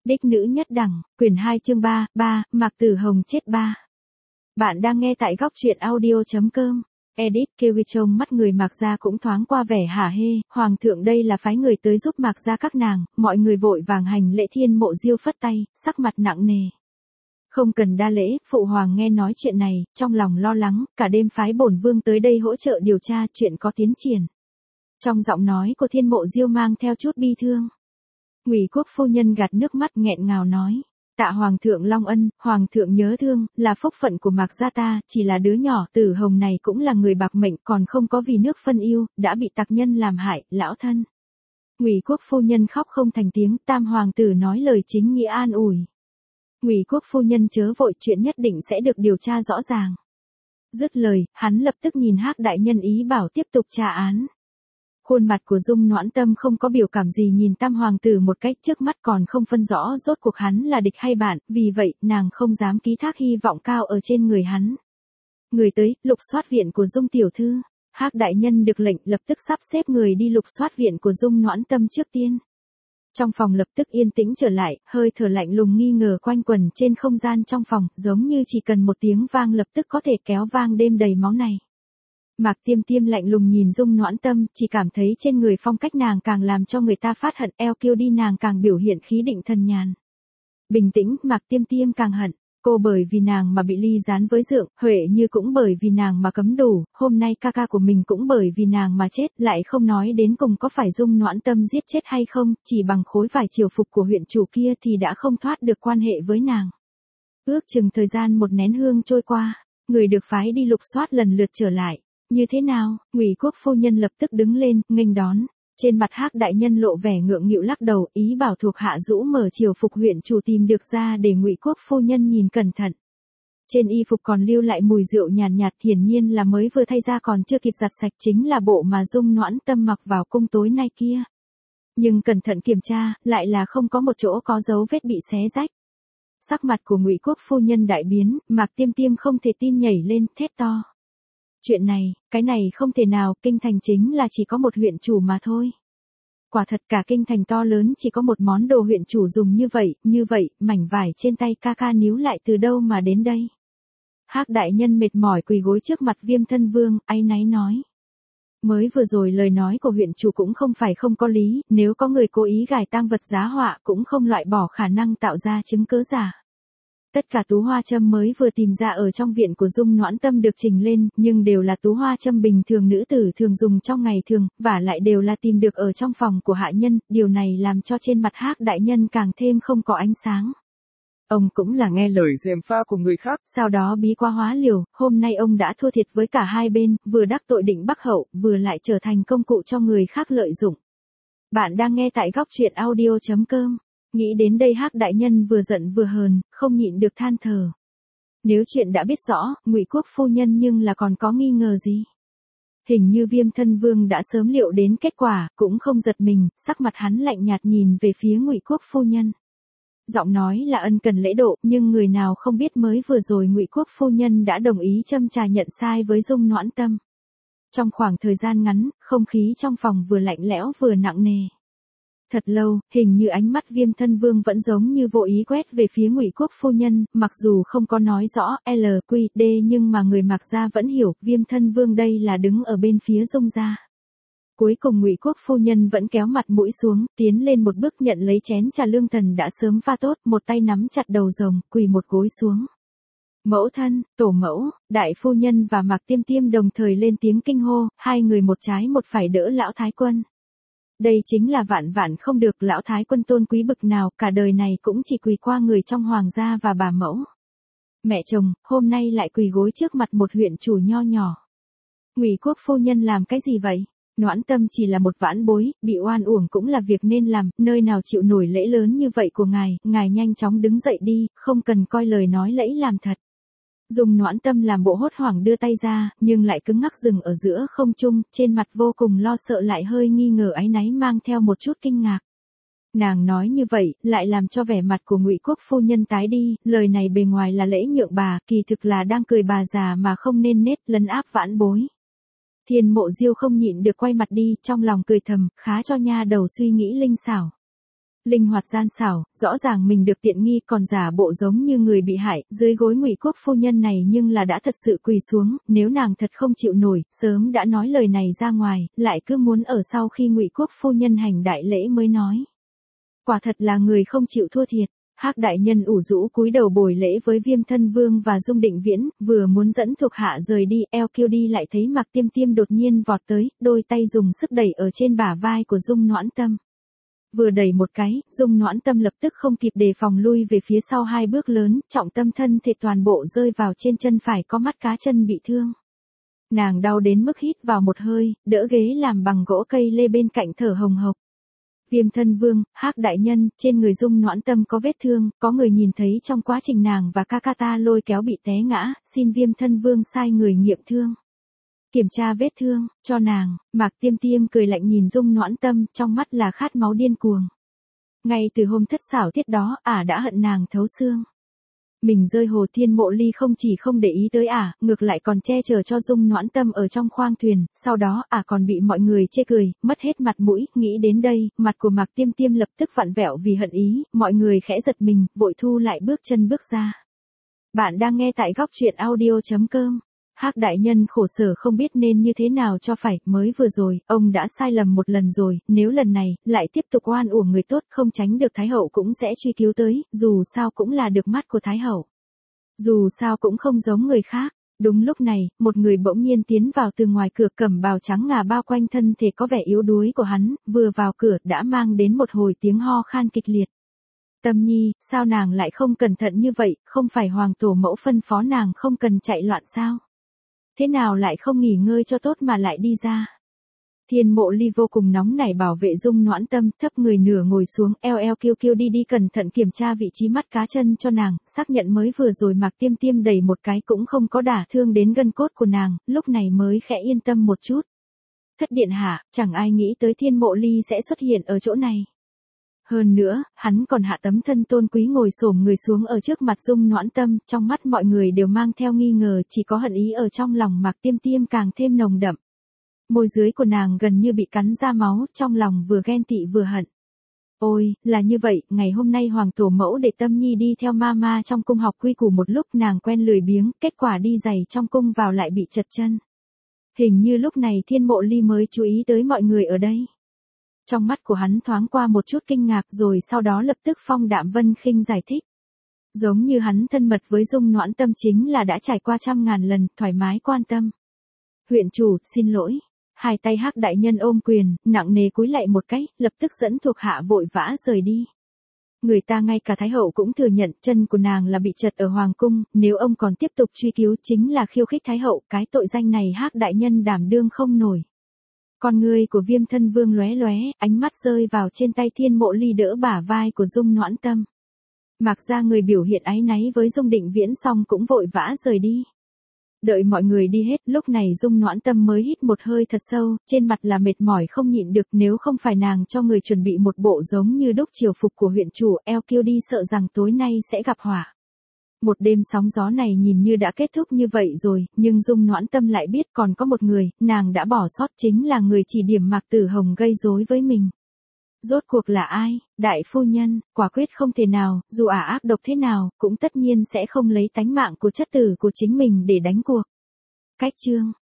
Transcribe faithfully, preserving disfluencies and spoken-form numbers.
Đích nữ nhất đẳng, quyển hai chương ba, ba, Mạc Tử Hồng chết ba. Bạn đang nghe tại góc truyện audio chấm com. Edit Kiwi trông mắt người Mạc gia cũng thoáng qua vẻ hả hê, hoàng thượng đây là phái người tới giúp Mạc gia các nàng, mọi người vội vàng hành lễ. Thiên Mộ Diêu phất tay, sắc mặt nặng nề. Không cần đa lễ, phụ hoàng nghe nói chuyện này, trong lòng lo lắng, cả đêm phái bổn vương tới đây hỗ trợ điều tra chuyện có tiến triển. Trong giọng nói của Thiên Mộ Diêu mang theo chút bi thương. Ngụy Quốc phu nhân gạt nước mắt nghẹn ngào nói, tạ hoàng thượng long ân, hoàng thượng nhớ thương, là phúc phận của Mạc gia ta, chỉ là đứa nhỏ Tử Hồng này cũng là người bạc mệnh, còn không có vì nước phân yêu, đã bị tặc nhân làm hại, lão thân. Ngụy Quốc phu nhân khóc không thành tiếng, tam hoàng tử nói lời chính nghĩa an ủi. Ngụy Quốc phu nhân chớ vội, chuyện nhất định sẽ được điều tra rõ ràng. Dứt lời, hắn lập tức nhìn Hắc đại nhân ý bảo tiếp tục tra án. Khuôn mặt của Dung Noãn Tâm không có biểu cảm gì nhìn tam hoàng tử một cách, trước mắt còn không phân rõ rốt cuộc hắn là địch hay bạn, vì vậy, nàng không dám ký thác hy vọng cao ở trên người hắn. Người tới, lục soát viện của Dung tiểu thư. Hắc đại nhân được lệnh lập tức sắp xếp người đi lục soát viện của Dung Noãn Tâm trước tiên. Trong phòng lập tức yên tĩnh trở lại, hơi thở lạnh lùng nghi ngờ quanh quẩn trên không gian trong phòng, giống như chỉ cần một tiếng vang lập tức có thể kéo vang đêm đầy máu này. Mạc Tiêm Tiêm lạnh lùng nhìn Dung Noãn Tâm, chỉ cảm thấy trên người phong cách nàng càng làm cho người ta phát hận, eo kiêu đi nàng càng biểu hiện khí định thần nhàn. Bình tĩnh, Mạc Tiêm Tiêm càng hận, cô bởi vì nàng mà bị ly gián với Dượng, Huệ Như cũng bởi vì nàng mà cấm đủ, hôm nay ca ca của mình cũng bởi vì nàng mà chết, lại không nói đến cùng có phải Dung Noãn Tâm giết chết hay không, chỉ bằng khối vải triều phục của huyện chủ kia thì đã không thoát được quan hệ với nàng. Ước chừng thời gian một nén hương trôi qua, người được phái đi lục soát lần lượt trở lại. Như thế nào? Ngụy Quốc phu nhân lập tức đứng lên, nghênh đón. Trên mặt Hắc đại nhân lộ vẻ ngượng nghịu lắc đầu, ý bảo thuộc hạ rũ mở triều phục huyện chủ tìm được ra để Ngụy Quốc phu nhân nhìn cẩn thận. Trên y phục còn lưu lại mùi rượu nhàn nhạt, nhạt, hiển nhiên là mới vừa thay ra còn chưa kịp giặt sạch, chính là bộ mà Dung Noãn Tâm mặc vào cung tối nay kia. Nhưng cẩn thận kiểm tra, lại là không có một chỗ có dấu vết bị xé rách. Sắc mặt của Ngụy Quốc phu nhân đại biến, Mạc Tiêm Tiêm không thể tin nhảy lên, thét to. Chuyện này, cái này không thể nào, kinh thành chính là chỉ có một huyện chủ mà thôi. Quả thật cả kinh thành to lớn chỉ có một món đồ huyện chủ dùng như vậy, như vậy, mảnh vải trên tay ca ca níu lại từ đâu mà đến đây. Hắc đại nhân mệt mỏi quỳ gối trước mặt Viêm Thân Vương, áy náy nói. Mới vừa rồi lời nói của huyện chủ cũng không phải không có lý, nếu có người cố ý gài tang vật giá họa cũng không loại bỏ khả năng tạo ra chứng cớ giả. Tất cả tú hoa châm mới vừa tìm ra ở trong viện của Dung Noãn Tâm được trình lên, nhưng đều là tú hoa châm bình thường nữ tử thường dùng trong ngày thường, và lại đều là tìm được ở trong phòng của hạ nhân, điều này làm cho trên mặt Hắc đại nhân càng thêm không có ánh sáng. Ông cũng là nghe lời gièm pha của người khác, sau đó bí quá hóa liều, hôm nay ông đã thua thiệt với cả hai bên, vừa đắc tội Định Bắc Hậu, vừa lại trở thành công cụ cho người khác lợi dụng. Bạn đang nghe tại góc truyện audio chấm com. Nghĩ đến đây Hắc đại nhân vừa giận vừa hờn, không nhịn được than thở. Nếu chuyện đã biết rõ, Ngụy Quốc phu nhân nhưng là còn có nghi ngờ gì? Hình như Viêm Thân Vương đã sớm liệu đến kết quả, cũng không giật mình, sắc mặt hắn lạnh nhạt nhìn về phía Ngụy Quốc phu nhân. Giọng nói là ân cần lễ độ, nhưng người nào không biết mới vừa rồi Ngụy Quốc phu nhân đã đồng ý châm trà nhận sai với Dung Noãn Tâm. Trong khoảng thời gian ngắn, không khí trong phòng vừa lạnh lẽo vừa nặng nề. Thật lâu, hình như ánh mắt Viêm Thân Vương vẫn giống như vô ý quét về phía Ngụy Quốc phu nhân, mặc dù không có nói rõ L Q D nhưng mà người Mạc gia vẫn hiểu, Viêm Thân Vương đây là đứng ở bên phía Dung gia. Cuối cùng Ngụy Quốc phu nhân vẫn kéo mặt mũi xuống, tiến lên một bước nhận lấy chén trà lương thần đã sớm pha tốt, một tay nắm chặt đầu rồng, quỳ một gối xuống. Mẫu thân, tổ mẫu, đại phu nhân và Mạc Tiêm Tiêm đồng thời lên tiếng kinh hô, hai người một trái một phải đỡ lão thái quân. Đây chính là vạn vạn không được, lão thái quân tôn quý bực nào, cả đời này cũng chỉ quỳ qua người trong hoàng gia và bà mẫu. Mẹ chồng, hôm nay lại quỳ gối trước mặt một huyện chủ nho nhỏ. Ngụy Quốc phu nhân làm cái gì vậy? Noãn Tâm chỉ là một vãn bối, bị oan uổng cũng là việc nên làm, nơi nào chịu nổi lễ lớn như vậy của ngài, ngài nhanh chóng đứng dậy đi, không cần coi lời nói lẫy làm thật. Dung Noãn Tâm làm bộ hốt hoảng đưa tay ra, nhưng lại cứng ngắc dừng ở giữa không trung, trên mặt vô cùng lo sợ lại hơi nghi ngờ áy náy mang theo một chút kinh ngạc. Nàng nói như vậy, lại làm cho vẻ mặt của Ngụy Quốc phu nhân tái đi, lời này bề ngoài là lễ nhượng bà, kỳ thực là đang cười bà già mà không nên nết, lấn áp vãn bối. Thiên Mộ Diêu không nhịn được quay mặt đi, trong lòng cười thầm, khá cho nha đầu suy nghĩ linh xảo. Linh hoạt gian xảo, rõ ràng mình được tiện nghi còn giả bộ giống như người bị hại, dưới gối Ngụy Quốc phu nhân này nhưng là đã thật sự quỳ xuống, nếu nàng thật không chịu nổi, sớm đã nói lời này ra ngoài, lại cứ muốn ở sau khi Ngụy Quốc phu nhân hành đại lễ mới nói. Quả thật là người không chịu thua thiệt. Hắc đại nhân ủ rũ cúi đầu bồi lễ với Viêm Thân Vương và Dung Định Viễn, vừa muốn dẫn thuộc hạ rời đi, eo kêu đi lại thấy Mạc Tiêm Tiêm đột nhiên vọt tới, đôi tay dùng sức đẩy ở trên bả vai của Dung Noãn Tâm. Vừa đẩy một cái, Dung Noãn Tâm lập tức không kịp đề phòng lui về phía sau hai bước lớn, trọng tâm thân thể toàn bộ rơi vào trên chân phải có mắt cá chân bị thương. Nàng đau đến mức hít vào một hơi, đỡ ghế làm bằng gỗ cây lê bên cạnh thở hồng hộc. Viêm Thân Vương, Hắc đại nhân, trên người Dung Noãn Tâm có vết thương, có người nhìn thấy trong quá trình nàng và ca ca ta lôi kéo bị té ngã, xin Viêm Thân Vương sai người nghiệm thương. Kiểm tra vết thương, cho nàng. Mạc Tiêm Tiêm cười lạnh nhìn Dung Noãn Tâm, trong mắt là khát máu điên cuồng. Ngay từ hôm thất xảo tiết đó, ả đã hận nàng thấu xương. Mình rơi hồ Thiên Mộ Ly không chỉ không để ý tới ả, ngược lại còn che chở cho Dung Noãn Tâm ở trong khoang thuyền, sau đó ả còn bị mọi người chê cười, mất hết mặt mũi, nghĩ đến đây, mặt của Mạc Tiêm Tiêm lập tức vặn vẹo vì hận ý, mọi người khẽ giật mình, vội thu lại bước chân bước ra. Bạn đang nghe tại góc truyện audio chấm com. Hắc đại nhân khổ sở không biết nên như thế nào cho phải, mới vừa rồi, ông đã sai lầm một lần rồi, nếu lần này, lại tiếp tục oan uổng người tốt không tránh được Thái Hậu cũng sẽ truy cứu tới, dù sao cũng là được mắt của Thái Hậu. Dù sao cũng không giống người khác. Đúng lúc này, một người bỗng nhiên tiến vào từ ngoài cửa cẩm bào trắng ngà bao quanh thân thể có vẻ yếu đuối của hắn, vừa vào cửa đã mang đến một hồi tiếng ho khan kịch liệt. Tâm Nhi, sao nàng lại không cẩn thận như vậy, không phải hoàng tổ mẫu phân phó nàng không cần chạy loạn sao? Thế nào lại không nghỉ ngơi cho tốt mà lại đi ra? Thiên Mộ Ly vô cùng nóng nảy bảo vệ Dung Noãn Tâm, thấp người nửa ngồi xuống, eo eo kêu kêu đi đi cẩn thận kiểm tra vị trí mắt cá chân cho nàng, xác nhận mới vừa rồi Mạc Tiêm Tiêm đẩy một cái cũng không có đả thương đến gân cốt của nàng, lúc này mới khẽ yên tâm một chút. Thất điện hạ, chẳng ai nghĩ tới Thiên Mộ Ly sẽ xuất hiện ở chỗ này. Hơn nữa, hắn còn hạ tấm thân tôn quý ngồi xổm người xuống ở trước mặt Dung Noãn Tâm, trong mắt mọi người đều mang theo nghi ngờ, chỉ có hận ý ở trong lòng Mạc Tiêm Tiêm càng thêm nồng đậm. Môi dưới của nàng gần như bị cắn ra máu, trong lòng vừa ghen tị vừa hận. Ôi, là như vậy, ngày hôm nay hoàng tổ mẫu để Tâm Nhi đi theo mama trong cung học quy củ một lúc, nàng quen lười biếng, kết quả đi giày trong cung vào lại bị chật chân. Hình như lúc này Thiên Mộ Ly mới chú ý tới mọi người ở đây. Trong mắt của hắn thoáng qua một chút kinh ngạc rồi sau đó lập tức phong đạm vân khinh giải thích. Giống như hắn thân mật với Dung Noãn Tâm chính là đã trải qua trăm ngàn lần, thoải mái quan tâm. Huyện chủ, xin lỗi. Hai tay Hắc đại nhân ôm quyền, nặng nề cúi lạy một cái, lập tức dẫn thuộc hạ vội vã rời đi. Người ta ngay cả Thái Hậu cũng thừa nhận chân của nàng là bị trật ở Hoàng Cung, nếu ông còn tiếp tục truy cứu chính là khiêu khích Thái Hậu, cái tội danh này Hắc đại nhân đảm đương không nổi. Con ngươi của Viêm Thân Vương lóe lóe, ánh mắt rơi vào trên tay Thiên Mộ Ly đỡ bả vai của Dung Noãn Tâm. Mặc ra người biểu hiện áy náy với Dung Định Viễn xong cũng vội vã rời đi. Đợi mọi người đi hết, lúc này Dung Noãn Tâm mới hít một hơi thật sâu, trên mặt là mệt mỏi không nhịn được, nếu không phải nàng cho người chuẩn bị một bộ giống như đúc triều phục của huyện chủ, eo kêu đi sợ rằng tối nay sẽ gặp họa. Một đêm sóng gió này nhìn như đã kết thúc như vậy rồi, nhưng Dung Noãn Tâm lại biết còn có một người, nàng đã bỏ sót chính là người chỉ điểm Mạc Tử Hồng gây rối với mình. Rốt cuộc là ai? Đại phu nhân, quả quyết không thể nào, dù ả ác độc thế nào, cũng tất nhiên sẽ không lấy tánh mạng của chất tử của chính mình để đánh cuộc. Cách chương